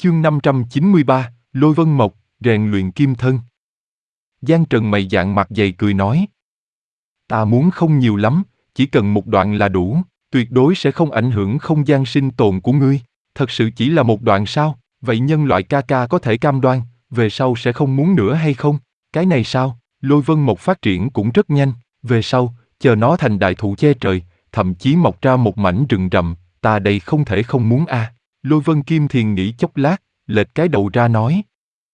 Chương 593, Lôi Vân Mộc, rèn luyện kim thân. Giang Trần mày dạn mặt dày cười nói. Ta muốn không nhiều lắm, chỉ cần một đoạn là đủ, tuyệt đối sẽ không ảnh hưởng không gian sinh tồn của ngươi. Thật sự chỉ là một đoạn sao? Vậy nhân loại ca ca có thể cam đoan, về sau sẽ không muốn nữa hay không? Cái này sao? Lôi Vân Mộc phát triển cũng rất nhanh, về sau, chờ nó thành đại thụ che trời, thậm chí mọc ra một mảnh rừng rậm, ta đây không thể không muốn a. Lôi Vân Kim Thiền nghĩ chốc lát, lệch cái đầu ra nói.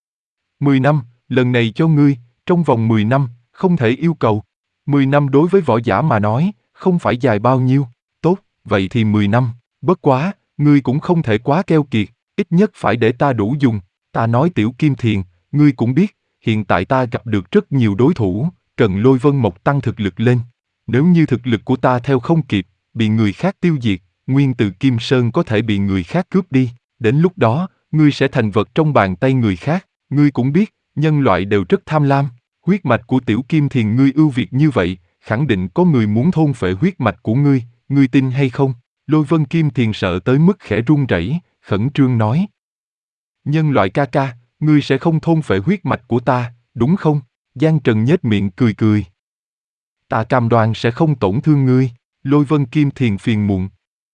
10 năm, lần này cho ngươi, trong vòng 10 năm, không thể yêu cầu. 10 năm đối với võ giả mà nói, không phải dài bao nhiêu. Tốt, vậy thì 10 năm, bất quá, ngươi cũng không thể quá keo kiệt, ít nhất phải để ta đủ dùng. Ta nói Tiểu Kim Thiền, ngươi cũng biết, hiện tại ta gặp được rất nhiều đối thủ, cần Lôi Vân Mộc tăng thực lực lên. Nếu như thực lực của ta theo không kịp, bị người khác tiêu diệt, nguyên từ Kim Sơn có thể bị người khác cướp đi. Đến lúc đó, ngươi sẽ thành vật trong bàn tay người khác. Ngươi cũng biết, nhân loại đều rất tham lam. Huyết mạch của Tiểu Kim Thiền ngươi ưu việt như vậy, khẳng định có người muốn thôn phệ huyết mạch của ngươi tin hay không? Lôi Vân Kim Thiền sợ tới mức khẽ run rẩy, khẩn trương nói. Nhân loại ca ca, ngươi sẽ không thôn phệ huyết mạch của ta, đúng không? Giang Trần nhếch miệng cười cười. Ta cam đoan sẽ không tổn thương ngươi. Lôi Vân Kim Thiền phiền muộn.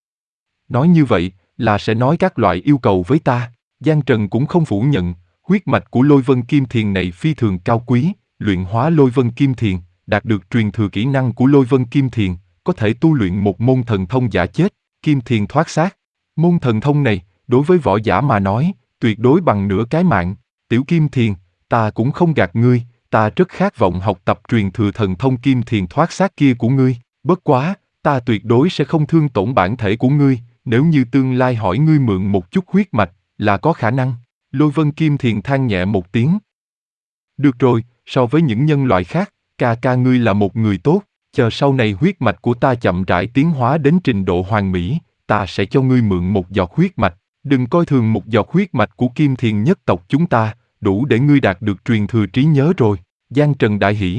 Nói như vậy, là sẽ nói các loại yêu cầu với ta. Giang Trần cũng không phủ nhận, huyết mạch của Lôi Vân Kim Thiền này phi thường cao quý, luyện hóa Lôi Vân Kim Thiền, đạt được truyền thừa kỹ năng của Lôi Vân Kim Thiền, có thể tu luyện một môn thần thông giả chết, Kim Thiền thoát xác. Môn thần thông này, đối với võ giả mà nói, tuyệt đối bằng nửa cái mạng. Tiểu Kim Thiền, ta cũng không gạt ngươi, ta rất khát vọng học tập truyền thừa thần thông Kim Thiền thoát xác kia của ngươi, bất quá, ta tuyệt đối sẽ không thương tổn bản thể của ngươi, nếu như tương lai hỏi ngươi mượn một chút huyết mạch, là có khả năng. Lôi Vân Kim Thiền than nhẹ một tiếng. Được rồi, so với những nhân loại khác, ca ca ngươi là một người tốt, chờ sau này huyết mạch của ta chậm rãi tiến hóa đến trình độ hoàn mỹ, ta sẽ cho ngươi mượn một giọt huyết mạch, đừng coi thường một giọt huyết mạch của Kim Thiền nhất tộc chúng ta, đủ để ngươi đạt được truyền thừa trí nhớ rồi. Giang Trần đại hỉ.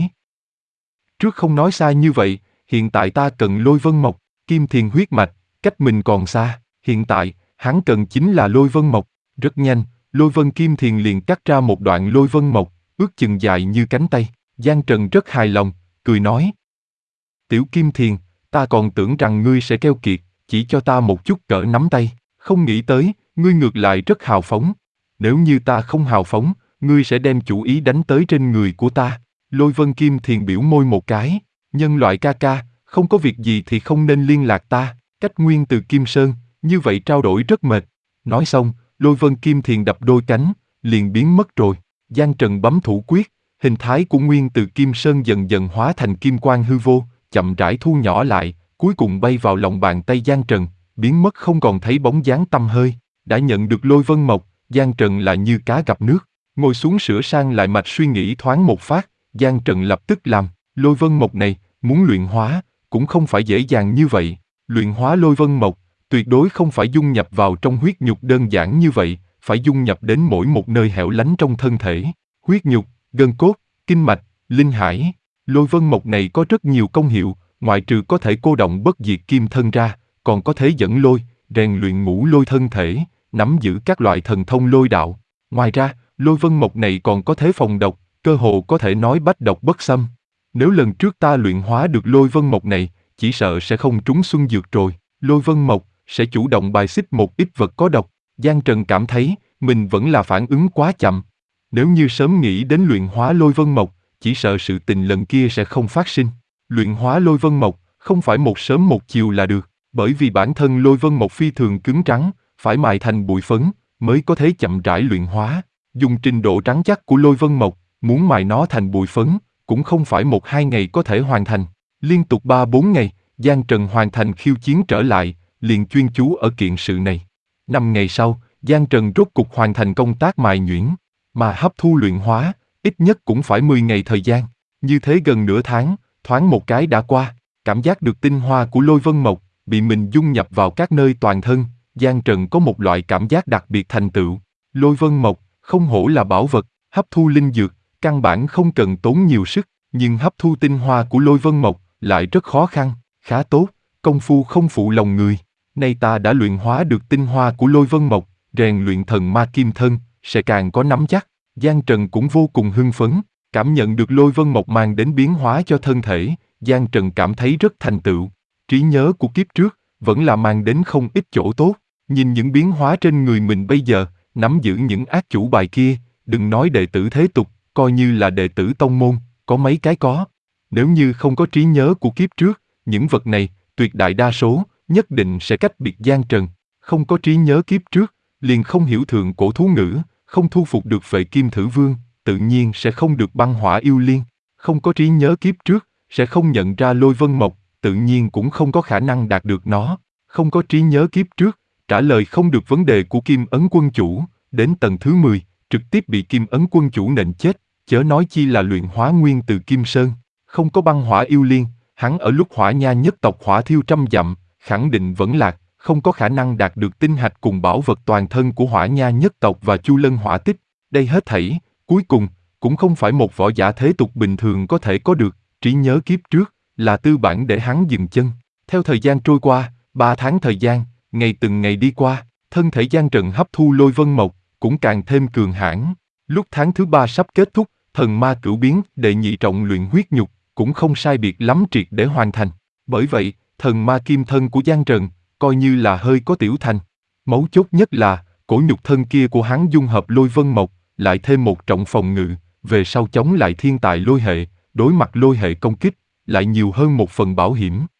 Trước không nói xa như vậy, hiện tại ta cần Lôi Vân Mộc, Kim Thiền huyết mạch, cách mình còn xa, hiện tại, hắn cần chính là Lôi Vân Mộc. Rất nhanh, Lôi Vân Kim Thiền liền cắt ra một đoạn Lôi Vân Mộc, ước chừng dài như cánh tay. Giang Trần rất hài lòng, cười nói. Tiểu Kim Thiền, ta còn tưởng rằng ngươi sẽ keo kiệt, chỉ cho ta một chút cỡ nắm tay, không nghĩ tới, ngươi ngược lại rất hào phóng. Nếu như ta không hào phóng, ngươi sẽ đem chủ ý đánh tới trên người của ta. Lôi Vân Kim Thiền biểu môi một cái, nhân loại ca ca, không có việc gì thì không nên liên lạc ta, cách nguyên từ Kim Sơn, như vậy trao đổi rất mệt. Nói xong, Lôi Vân Kim Thiền đập đôi cánh, liền biến mất rồi. Giang Trần bấm thủ quyết, hình thái của nguyên từ Kim Sơn dần dần hóa thành kim quang hư vô, chậm rãi thu nhỏ lại, cuối cùng bay vào lòng bàn tay Giang Trần, biến mất không còn thấy bóng dáng tăm hơi. Đã nhận được Lôi Vân Mộc, Giang Trần lại như cá gặp nước, ngồi xuống sửa sang lại mạch suy nghĩ thoáng một phát, Giang Trần lập tức làm. Lôi Vân Mộc này, muốn luyện hóa, cũng không phải dễ dàng như vậy. Luyện hóa Lôi Vân Mộc, tuyệt đối không phải dung nhập vào trong huyết nhục đơn giản như vậy, phải dung nhập đến mỗi một nơi hẻo lánh trong thân thể. Huyết nhục, gân cốt, kinh mạch, linh hải. Lôi Vân Mộc này có rất nhiều công hiệu, ngoại trừ có thể cô động bất diệt kim thân ra, còn có thể dẫn lôi, rèn luyện ngũ lôi thân thể, nắm giữ các loại thần thông lôi đạo. Ngoài ra, Lôi Vân Mộc này còn có thể phòng độc, cơ hồ có thể nói bách độc bất xâm. Nếu lần trước ta luyện hóa được Lôi Vân Mộc này, chỉ sợ sẽ không trúng xuân dược rồi. Lôi Vân Mộc sẽ chủ động bài xích một ít vật có độc. Giang Trần cảm thấy mình vẫn là phản ứng quá chậm. Nếu như sớm nghĩ đến luyện hóa Lôi Vân Mộc, chỉ sợ sự tình lần kia sẽ không phát sinh. Luyện hóa Lôi Vân Mộc không phải một sớm một chiều là được, bởi vì bản thân Lôi Vân Mộc phi thường cứng trắng, phải mài thành bụi phấn mới có thể chậm rãi luyện hóa. Dùng trình độ trắng chắc của Lôi Vân Mộc, muốn mài nó thành bụi phấn, cũng không phải 1-2 ngày có thể hoàn thành. Liên tục 3-4 ngày, Giang Trần hoàn thành khiêu chiến trở lại, liền chuyên chú ở kiện sự này. 5 ngày sau, Giang Trần rốt cục hoàn thành công tác mài nhuyễn, mà hấp thu luyện hóa, ít nhất cũng phải 10 ngày thời gian. Như thế gần nửa tháng, thoáng một cái đã qua, cảm giác được tinh hoa của Lôi Vân Mộc, bị mình dung nhập vào các nơi toàn thân, Giang Trần có một loại cảm giác đặc biệt thành tựu. Lôi Vân Mộc, không hổ là bảo vật, hấp thu linh dược, căn bản không cần tốn nhiều sức, nhưng hấp thu tinh hoa của Lôi Vân Mộc lại rất khó khăn, khá tốt, công phu không phụ lòng người. Nay ta đã luyện hóa được tinh hoa của Lôi Vân Mộc, rèn luyện thần ma kim thân, sẽ càng có nắm chắc. Giang Trần cũng vô cùng hưng phấn, cảm nhận được lôi vân mộc mang đến biến hóa cho thân thể, Giang Trần cảm thấy rất thành tựu. Trí nhớ của kiếp trước, vẫn là mang đến không ít chỗ tốt. Nhìn những biến hóa trên người mình bây giờ, nắm giữ những ác chủ bài kia, đừng nói đệ tử thế tục, coi như là đệ tử tông môn, có mấy cái có. Nếu như không có trí nhớ của kiếp trước, những vật này, tuyệt đại đa số, nhất định sẽ cách biệt Giang Trần. Không có trí nhớ kiếp trước, liền không hiểu thượng cổ thú ngữ, không thu phục được Phệ Kim Thử Vương, tự nhiên sẽ không được băng hỏa yêu liên. Không có trí nhớ kiếp trước, sẽ không nhận ra lôi vân mộc, tự nhiên cũng không có khả năng đạt được nó. Không có trí nhớ kiếp trước, trả lời không được vấn đề của Kim Ấn Quân Chủ, đến tầng thứ 10, trực tiếp bị Kim Ấn Quân Chủ nện chết, chớ nói chi là luyện hóa nguyên từ Kim Sơn. Không có băng hỏa yêu liên, hắn ở lúc hỏa nha nhất tộc hỏa thiêu trăm dặm, khẳng định vẫn lạc, không có khả năng đạt được tinh hạch cùng bảo vật toàn thân của hỏa nha nhất tộc và chu lân hỏa tích. Đây hết thảy, cuối cùng, cũng không phải một võ giả thế tục bình thường có thể có được, trí nhớ kiếp trước, là tư bản để hắn dừng chân. Theo thời gian trôi qua, 3 tháng thời gian, ngày từng ngày đi qua, thân thể Giang Trần hấp thu lôi vân mộc, cũng càng thêm cường hãn. Lúc tháng thứ 3 sắp kết thúc, thần ma cửu biến, đệ nhị trọng luyện huyết nhục, cũng không sai biệt lắm triệt để hoàn thành. Bởi vậy, thần ma kim thân của Giang Trần, coi như là hơi có tiểu thành. Mấu chốt nhất là, cổ nhục thân kia của hắn dung hợp lôi vân mộc, lại thêm một trọng phòng ngự, về sau chống lại thiên tài lôi hệ, đối mặt lôi hệ công kích, lại nhiều hơn một phần bảo hiểm.